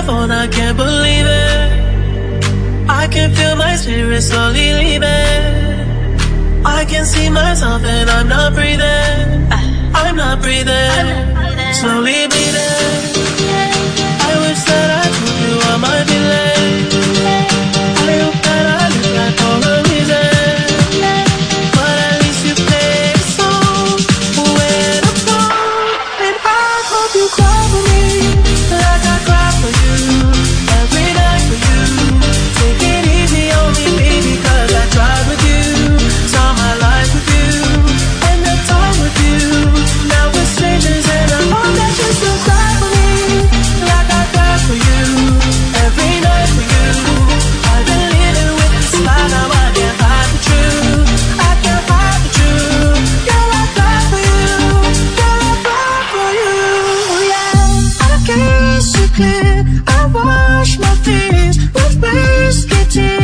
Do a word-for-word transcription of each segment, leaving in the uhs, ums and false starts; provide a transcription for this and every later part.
phone, I can't believe it. I can feel my spirit slowly leaving. I can see myself and I'm not breathing. I'm not breathing. Slowly bleeding. I wish that I told you I might be late. I hope that I look like all the reason. But at least you play a song when I'm gone. And I hope you cry for me like I cry for you. Every night for you. Take it easy on me, baby, cause I tried with you. Saw my life with you. And the time with you. Now we're strangers and I hope that you still cry for me like I cry for you. Every night for you. I've been living with this lie, now I can't hide the truth. I can't hide the truth. Girl, I cry for you. Girl, I cry for you. Yeah, I kiss you clear. I wash my tears with whiskey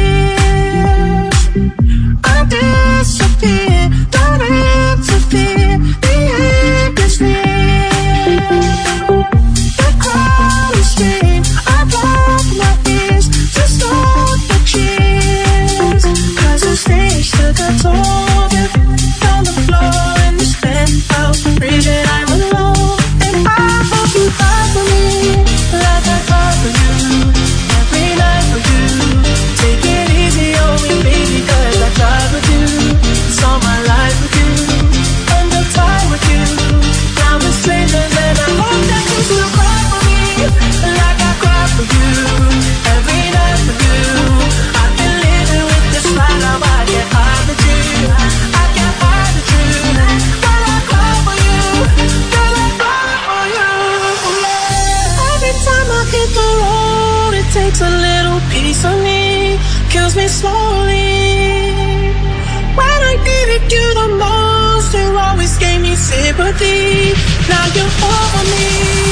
tears. I disappear, don't interfere. The end is near. The crowd is scream. I block my ears to stop the cheers. Cause the stage took a toll. On the floor in this penthouse, breathing I'm alone. And I hope you cry for me like I cry for you. Every night for you. Take it easy on me, baby, cause I tried with you. Saw my life with you. And the time with you. Now we're strangers and I hope that you still cry for me like I cry for you. Every night for you. I've been living with this lie, now I can't hide the truth. I can't hide the truth. Girl, I cry for you. Girl, I cry for you. Yeah. Every time I hit the road, it takes a little piece of me, kills me slowly. When I needed you the most, you always gave me sympathy. Now you're over me.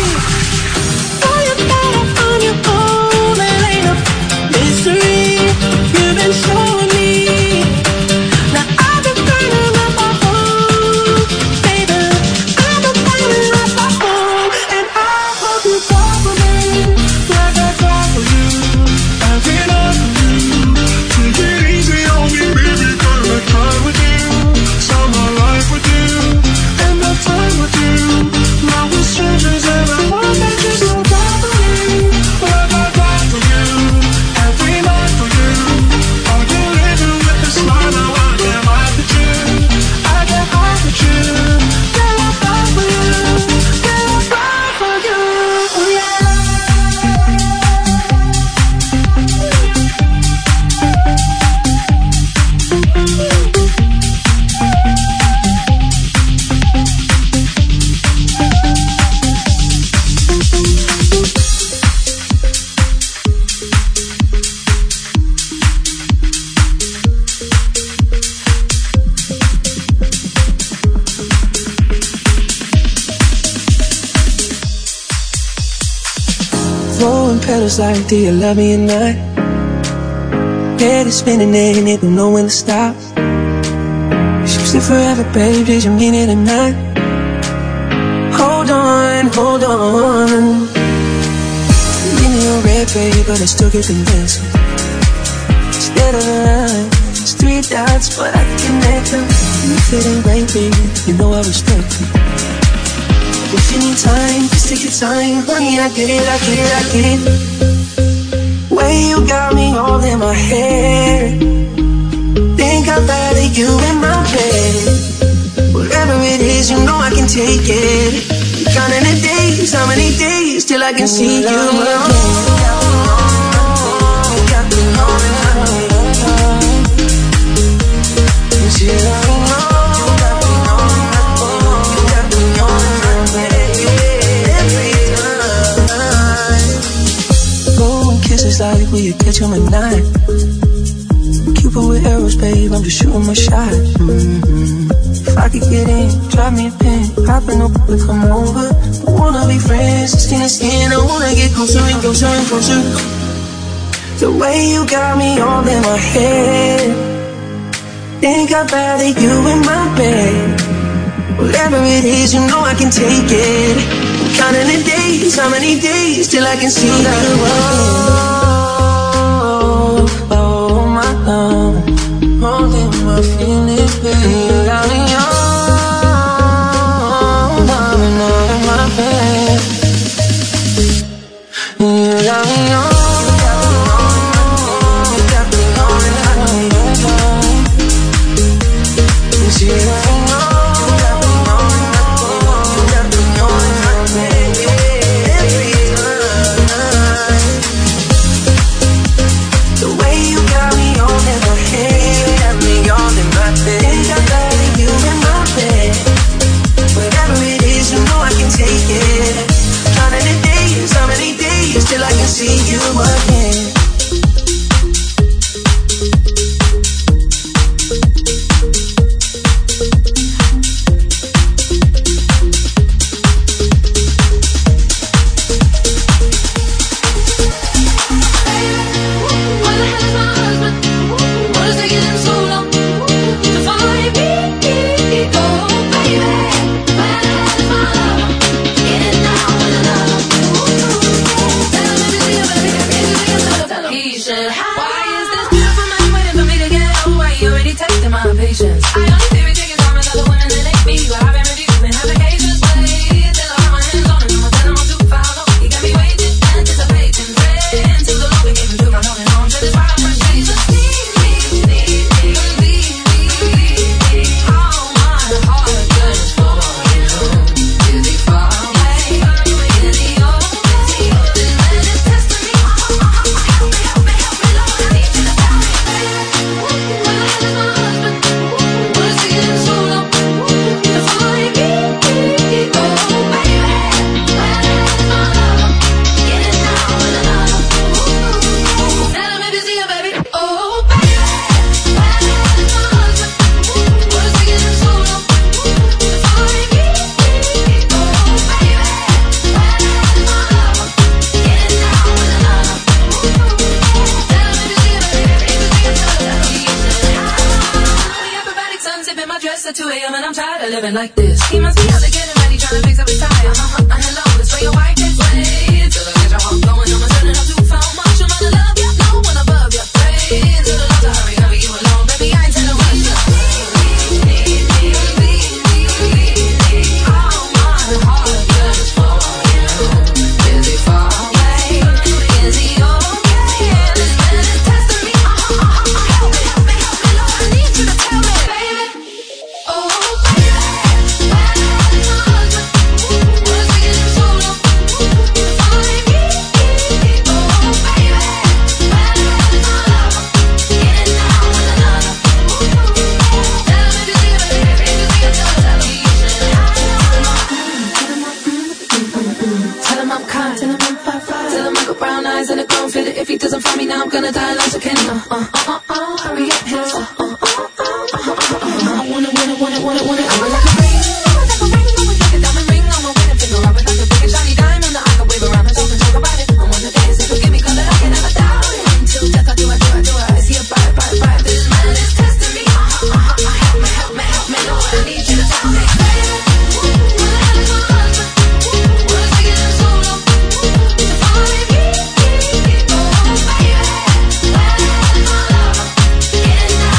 Know you're better on your own, it ain't a mystery. You've been showing me. Now I've been burning up my home, baby. I've been burning up my home. And I hope you cry for me like I cry for you. Every night for you. Take it easy on me, baby, cause I tried with you. Saw my life with you. And the time with you. Now we're strangers and I hope that you still cry for me like I cry for you. Every night for you. Are you living with this lie, now I can't hide the truth. I can't hide the truth. Girl, I cry for you. Girl, I cry for you. Yeah. Throwing petals like, do you love me or not? Head is spinning and it don't know when to stop. Choose it forever, babe, did you mean it or not? Hold on, hold on. Give me your red, baby, but I still get convinced. Instead of a line, it's three dots, but I can connect them. You fit in great, baby, you know I respect you. If you need time, just take your time. Honey, I get it, I get it, I get it. Way you got me all in my head. Think I'd rather you in my bed. Whatever it is, you know I can take it. Counting the days, how many days till I can see you again. Like we could catch him at night. Cupid with arrows, babe, I'm just shooting my shot. Mm-hmm. If I could get in, drop me a pin, popping up, we come over. I wanna be friends, skin to skin. I wanna get closer and closer and closer. The way you got me all in my head. Think I'd rather you in my bed. Whatever it is, you know I can take it. I'm counting the days, days, how many days till I can see you again? Oh, oh, my love, holding my feelings, baby. You got me on, loving all in my bed. You got me on. Till I can see you again. Living like this. He must be out there getting ready, trying to fix up his tire. Uh-huh, uh, hello, that's where your wife is. Wait till I get your heart going. I'm turning up too far much. I'm gonna love you, no one above you. Wait till the love to hurry, hurry you alone, baby. I ain't telling what you all my heart yearns for you. Is he far away? Is he okay? This man is testing me. Uh-huh, uh-huh, help me, help me, help me, Lord. I need you to tell me, baby. Oh. And a clone fit it. If he doesn't find me now, I'm gonna die like a Kenny. Uh, uh, uh, uh, hurry up, hill. Uh, uh, uh, uh, uh, uh, uh, I wanna, wanna, wanna, wanna, wanna. I would like a ring, like a ring, always like a diamond ring on my wedding finger. I would like a big and shiny diamond that I can wave around and talk and talk about it. I wanna dance and forgive me 'cause I can never doubt it. Until death, I do, I do, I do. I see a bite, bite, bite. This man is testing me. Uh, uh, uh, uh, help me, help me, help me, Lord. I need you to tell me. Getting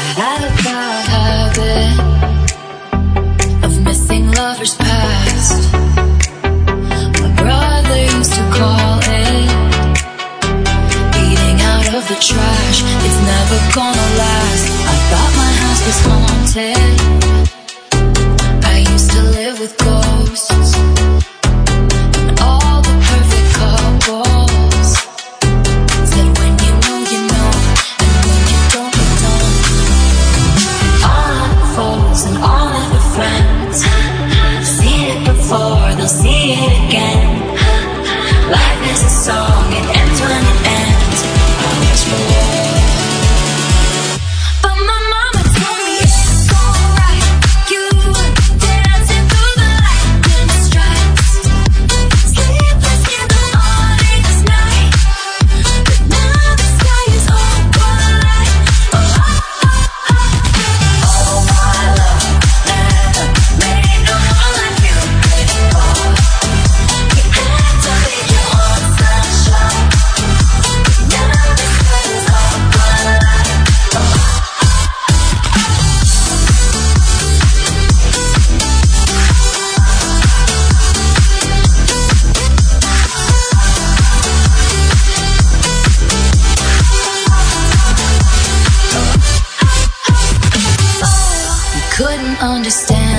had a bad habit of missing lovers past. My brother used to call it eating out of the trash. It's never gonna last. I thought my house was haunted. I used to live with ghosts and all the perfect couples said when you know you know, and when you don't you don't. All of the foes and all of the friends, seen it before, they'll see it again. Life is a song, it ends when it ends. I wish for love. Couldn't understand